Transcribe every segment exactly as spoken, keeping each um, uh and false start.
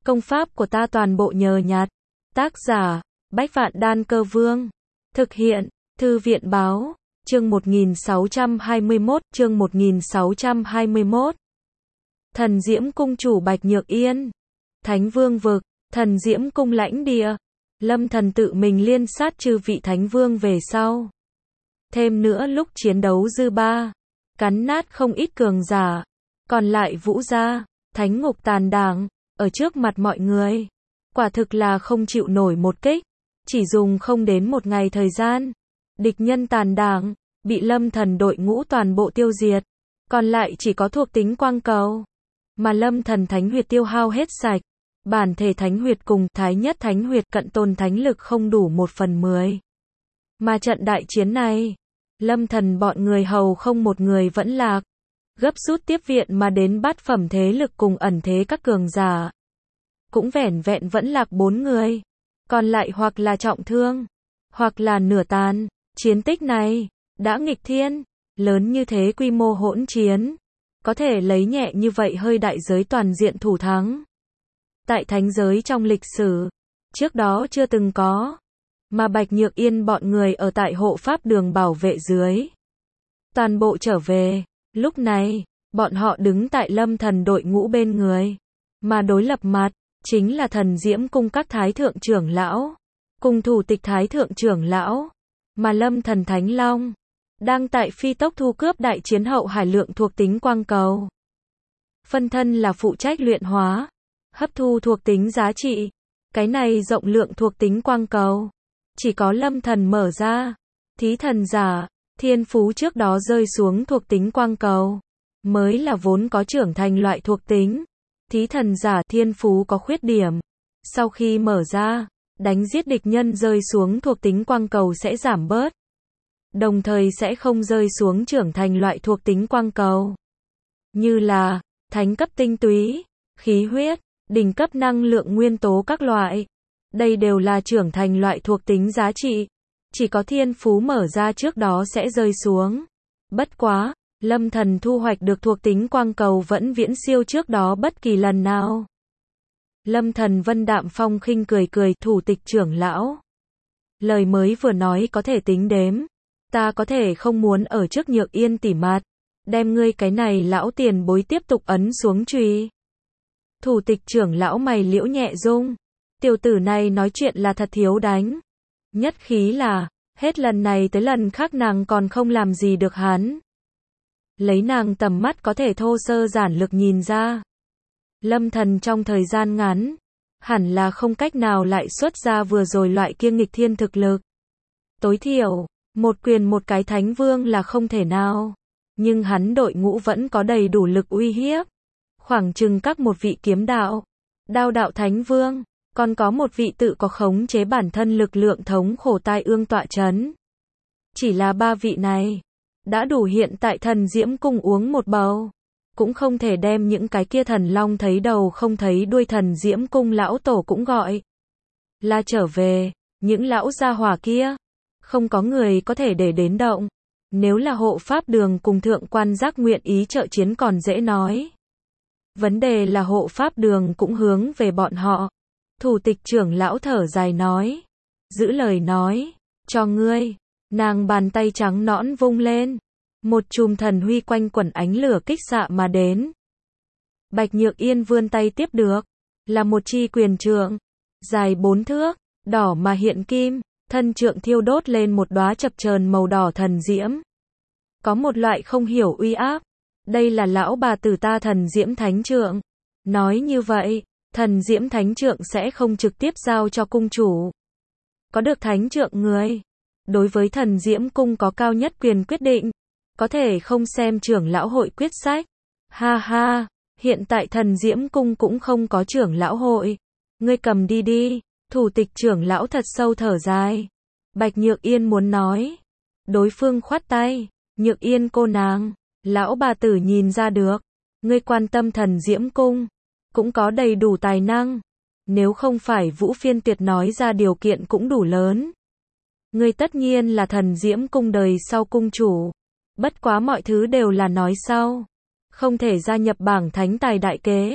Công pháp của ta toàn bộ nhờ nhặt. Tác giả, Bách Vạn Đan Cơ Vương. Thực hiện, Thư viện Báo. Chương một nghìn sáu trăm hai mươi mốt, chương một nghìn sáu trăm hai mươi mốt. Thần Diễm Cung chủ Bạch Nhược Yên. Thánh Vương vực, Thần Diễm Cung lãnh địa. Lâm Thần tự mình liên sát chư vị Thánh Vương về sau. Thêm nữa lúc chiến đấu dư ba, cắn nát không ít cường giả. Còn lại Vũ gia, Thánh Ngục Tàn Đảng, ở trước mặt mọi người. Quả thực là không chịu nổi một kích. Chỉ dùng không đến một ngày thời gian. Địch nhân Tàn Đảng, bị Lâm Thần đội ngũ toàn bộ tiêu diệt. Còn lại chỉ có thuộc tính quang cầu. Mà Lâm Thần Thánh Huyệt tiêu hao hết sạch. Bản thể Thánh Huyệt cùng Thái Nhất Thánh Huyệt cận tồn thánh lực không đủ một phần mười. Mà trận đại chiến này, Lâm Thần bọn người hầu không một người vẫn lạc. Gấp rút tiếp viện mà đến bát phẩm thế lực cùng ẩn thế các cường giả. Cũng vẻn vẹn vẫn lạc bốn người. Còn lại hoặc là trọng thương, hoặc là nửa tàn. Chiến tích này, đã nghịch thiên, lớn như thế quy mô hỗn chiến. Có thể lấy nhẹ như vậy hơi đại giới toàn diện thủ thắng. Tại thánh giới trong lịch sử, trước đó chưa từng có. Mà Bạch Nhược Yên bọn người ở tại hộ pháp đường bảo vệ dưới. Toàn bộ trở về, lúc này, bọn họ đứng tại Lâm Thần đội ngũ bên người. Mà đối lập mặt, chính là Thần Diễm Cung các thái thượng trưởng lão. Cùng thủ tịch thái thượng trưởng lão. Mà Lâm Thần Thánh Long, đang tại phi tốc thu cướp đại chiến hậu hải lượng thuộc tính quang cầu. Phân thân là phụ trách luyện hóa, hấp thu thuộc tính giá trị. Cái này rộng lượng thuộc tính quang cầu. Chỉ có Lâm Thần mở ra. Thí thần giả, thiên phú trước đó rơi xuống thuộc tính quang cầu. Mới là vốn có trưởng thành loại thuộc tính. Thí thần giả thiên phú có khuyết điểm. Sau khi mở ra, đánh giết địch nhân rơi xuống thuộc tính quang cầu sẽ giảm bớt. Đồng thời sẽ không rơi xuống trưởng thành loại thuộc tính quang cầu. Như là, thánh cấp tinh túy, khí huyết, đỉnh cấp năng lượng nguyên tố các loại. Đây đều là trưởng thành loại thuộc tính giá trị. Chỉ có thiên phú mở ra trước đó sẽ rơi xuống. Bất quá, Lâm Thần thu hoạch được thuộc tính quang cầu vẫn viễn siêu trước đó bất kỳ lần nào. Lâm Thần vân đạm phong khinh cười cười, thủ tịch trưởng lão. Lời mới vừa nói có thể tính đếm. Ta có thể không muốn ở trước Nhược Yên tỉ mặt. Đem ngươi cái này lão tiền bối tiếp tục ấn xuống chùy. Thủ tịch trưởng lão mày liễu nhẹ rung. Tiểu tử này nói chuyện là thật thiếu đánh. Nhất khí là, hết lần này tới lần khác nàng còn không làm gì được hắn. Lấy nàng tầm mắt có thể thô sơ giản lược nhìn ra. Lâm Thần trong thời gian ngắn, hẳn là không cách nào lại xuất ra vừa rồi loại kia nghịch thiên thực lực. Tối thiểu, một quyền một cái thánh vương là không thể nào. Nhưng hắn đội ngũ vẫn có đầy đủ lực uy hiếp. Khoảng chừng các một vị kiếm đạo, đao đạo thánh vương, còn có một vị tự có khống chế bản thân lực lượng thống khổ tai ương tọa chấn. Chỉ là ba vị này, đã đủ hiện tại Thần Diễm Cung uống một bầu. Cũng không thể đem những cái kia thần long thấy đầu không thấy đuôi Thần Diễm Cung lão tổ cũng gọi là trở về. Những lão gia hỏa kia, không có người có thể để đến động. Nếu là hộ pháp đường cùng thượng quan giác nguyện ý trợ chiến còn dễ nói. Vấn đề là hộ pháp đường cũng hướng về bọn họ. Thủ tịch trưởng lão thở dài nói. Giữ lời nói, cho ngươi. Nàng bàn tay trắng nõn vung lên. Một chùm thần huy quanh quẩn ánh lửa kích xạ mà đến. Bạch Nhược Yên vươn tay tiếp được. Là một chi quyền trượng. Dài bốn thước, đỏ mà hiện kim. Thân trượng thiêu đốt lên một đóa chập chờn màu đỏ thần diễm. Có một loại không hiểu uy áp. Đây là lão bà tử ta Thần Diễm Thánh Trượng. Nói như vậy, Thần Diễm Thánh Trượng sẽ không trực tiếp giao cho cung chủ. Có được Thánh Trượng người, đối với Thần Diễm Cung có cao nhất quyền quyết định. Có thể không xem trưởng lão hội quyết sách. Ha ha, hiện tại Thần Diễm Cung cũng không có trưởng lão hội. Ngươi cầm đi đi. Thủ tịch trưởng lão thật sâu thở dài. Bạch Nhược Yên muốn nói. Đối phương khoát tay. Nhược Yên cô nàng. Lão bà tử nhìn ra được. Ngươi quan tâm Thần Diễm Cung. Cũng có đầy đủ tài năng. Nếu không phải Vũ Phiên Tuyệt nói ra điều kiện cũng đủ lớn. Ngươi tất nhiên là Thần Diễm Cung đời sau cung chủ. Bất quá mọi thứ đều là nói sau. Không thể gia nhập bảng thánh tài đại kế.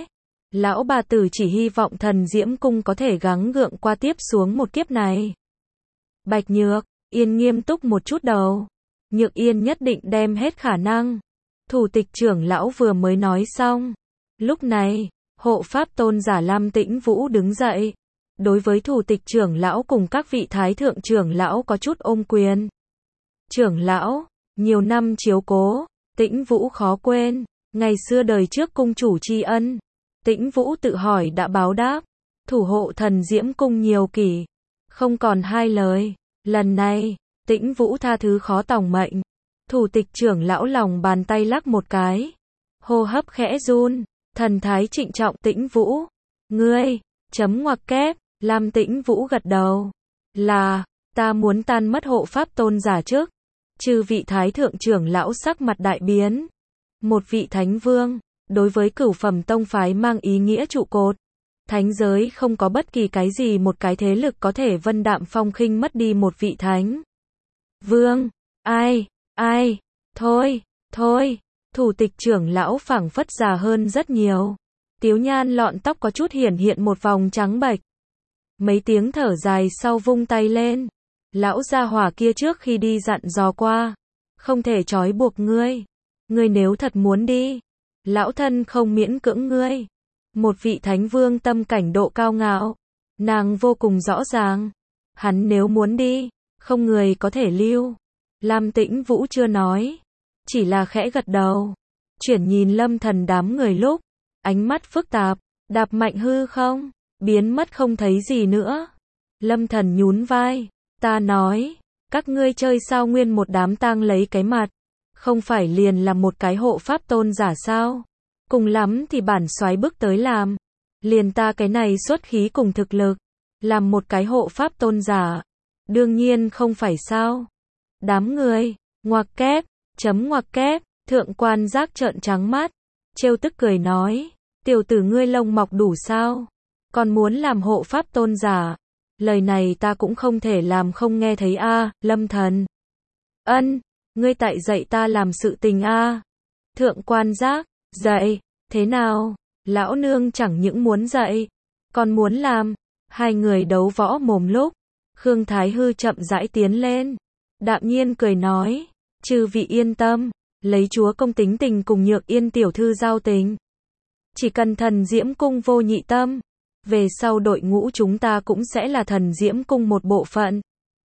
Lão bà tử chỉ hy vọng thần Diễm Cung có thể gắng gượng qua tiếp xuống một kiếp này. Bạch Nhược Yên nghiêm túc một chút đầu. Nhược Yên nhất định đem hết khả năng. Thủ tịch trưởng lão vừa mới nói xong. Lúc này, hộ pháp tôn giả Lam Tĩnh Vũ đứng dậy. Đối với thủ tịch trưởng lão cùng các vị thái thượng trưởng lão có chút ôm quyền. Trưởng lão, nhiều năm chiếu cố, Tĩnh Vũ khó quên. Ngày xưa đời trước cung chủ tri ân. Tĩnh Vũ tự hỏi đã báo đáp. Thủ hộ thần Diễm Cung nhiều kỷ. Không còn hai lời. Lần này, Tĩnh Vũ tha thứ khó tòng mệnh. Thủ tịch trưởng lão lòng bàn tay lắc một cái. Hô hấp khẽ run. Thần thái trịnh trọng Tĩnh Vũ. Ngươi, chấm ngoặc kép. Lam Tĩnh Vũ gật đầu. Là, ta muốn tan mất hộ pháp tôn giả trước. Chư vị thái thượng trưởng lão sắc mặt đại biến. Một vị thánh vương, đối với cửu phẩm tông phái mang ý nghĩa trụ cột. Thánh giới không có bất kỳ cái gì một cái thế lực có thể vân đạm phong khinh mất đi một vị thánh vương. Ai, ai, thôi, thôi, thủ tịch trưởng lão phảng phất già hơn rất nhiều. Tiếu nhan lọn tóc có chút hiển hiện một vòng trắng bệch. Mấy tiếng thở dài sau vung tay lên. Lão gia hỏa kia trước khi đi dặn dò qua. Không thể trói buộc ngươi. Ngươi nếu thật muốn đi. Lão thân không miễn cưỡng ngươi. Một vị thánh vương tâm cảnh độ cao ngạo. Nàng vô cùng rõ ràng. Hắn nếu muốn đi. Không người có thể lưu. Lam Tĩnh Vũ chưa nói. Chỉ là khẽ gật đầu. Chuyển nhìn Lâm Thần đám người lúc. Ánh mắt phức tạp. Đạp mạnh hư không. Biến mất không thấy gì nữa. Lâm Thần nhún vai. Ta nói. Các ngươi chơi sao nguyên một đám tang lấy cái mặt. Không phải liền là một cái hộ pháp tôn giả sao. Cùng lắm thì bản soái bước tới làm. Liền ta cái này xuất khí cùng thực lực. Làm một cái hộ pháp tôn giả. Đương nhiên không phải sao. Đám người. Ngoặc kép. Chấm ngoặc kép. Thượng quan giác trợn trắng mắt. Trêu tức cười nói. Tiểu tử ngươi lông mọc đủ sao. Còn muốn làm hộ pháp tôn giả. Lời này ta cũng không thể làm không nghe thấy a. À, Lâm Thần. Ân. Ngươi tại dạy ta làm sự tình a. À. Thượng quan giác. Dạy. Thế nào? Lão nương chẳng những muốn dạy. Còn muốn làm. Hai người đấu võ mồm lúc. Khương Thái Hư chậm rãi tiến lên. Đạm nhiên cười nói. Chư vị yên tâm. Lấy chúa công tính tình cùng Nhược Yên tiểu thư giao tình. Chỉ cần thần Diễm Cung vô nhị tâm. Về sau đội ngũ chúng ta cũng sẽ là thần Diễm Cung một bộ phận.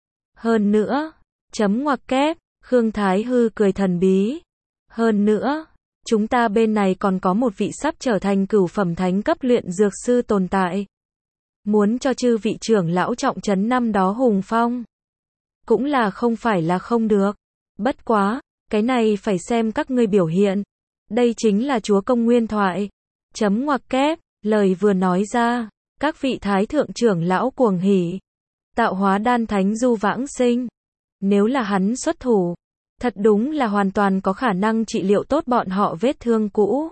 Hơn nữa. Chấm ngoặc kép. Khương Thái Hư cười thần bí. Hơn nữa. Chúng ta bên này còn có một vị sắp trở thành cửu phẩm thánh cấp luyện dược sư tồn tại. Muốn cho chư vị trưởng lão trọng trấn năm đó hùng phong. Cũng là không phải là không được. Bất quá. Cái này phải xem các ngươi biểu hiện. Đây chính là chúa công nguyên thoại. Chấm ngoặc kép. Lời vừa nói ra. Các vị thái thượng trưởng lão cuồng hỉ. Tạo hóa đan thánh Du Vãng Sinh. Nếu là hắn xuất thủ. Thật đúng là hoàn toàn có khả năng trị liệu tốt bọn họ vết thương cũ.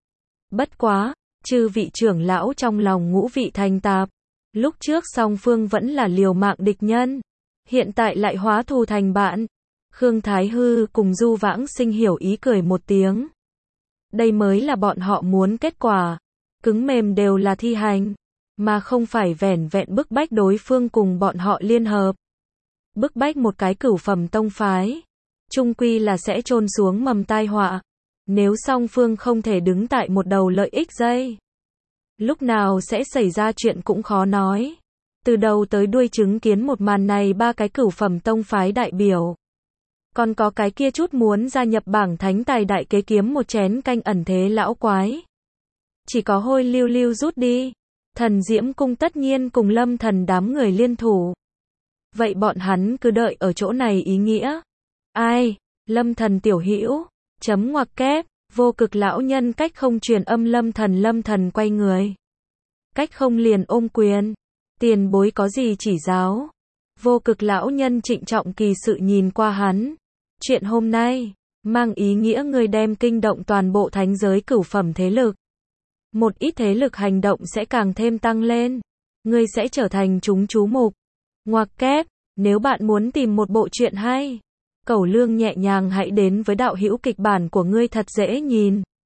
Bất quá. Chư vị trưởng lão trong lòng ngũ vị thành tạp. Lúc trước song phương vẫn là liều mạng địch nhân. Hiện tại lại hóa thù thành bạn. Khương Thái Hư cùng Du Vãng Sinh hiểu ý cười một tiếng. Đây mới là bọn họ muốn kết quả. Cứng mềm đều là thi hành. Mà không phải vẻn vẹn bức bách đối phương cùng bọn họ liên hợp. Bức bách một cái cửu phẩm tông phái. Chung quy là sẽ chôn xuống mầm tai họa. Nếu song phương không thể đứng tại một đầu lợi ích dây. Lúc nào sẽ xảy ra chuyện cũng khó nói. Từ đầu tới đuôi chứng kiến một màn này ba cái cửu phẩm tông phái đại biểu. Còn có cái kia chút muốn gia nhập bảng thánh tài đại kế kiếm một chén canh ẩn thế lão quái. Chỉ có hôi lưu lưu rút đi. Thần Diễm Cung tất nhiên cùng Lâm Thần đám người liên thủ. Vậy bọn hắn cứ đợi ở chỗ này ý nghĩa. Ai? Lâm Thần tiểu hữu. Chấm ngoặc kép. Vô cực lão nhân cách không truyền âm Lâm Thần. Lâm Thần quay người. Cách không liền ôm quyền. Tiền bối có gì chỉ giáo. Vô cực lão nhân trịnh trọng kỳ sự nhìn qua hắn. Chuyện hôm nay. Mang ý nghĩa người đem kinh động toàn bộ thánh giới cửu phẩm thế lực. Một ít thế lực hành động sẽ càng thêm tăng lên. Ngươi sẽ trở thành chúng chú mục. Ngoặc kép. Nếu bạn muốn tìm một bộ truyện hay. Cẩu lương nhẹ nhàng hãy đến với đạo hữu kịch bản của ngươi thật dễ nhìn.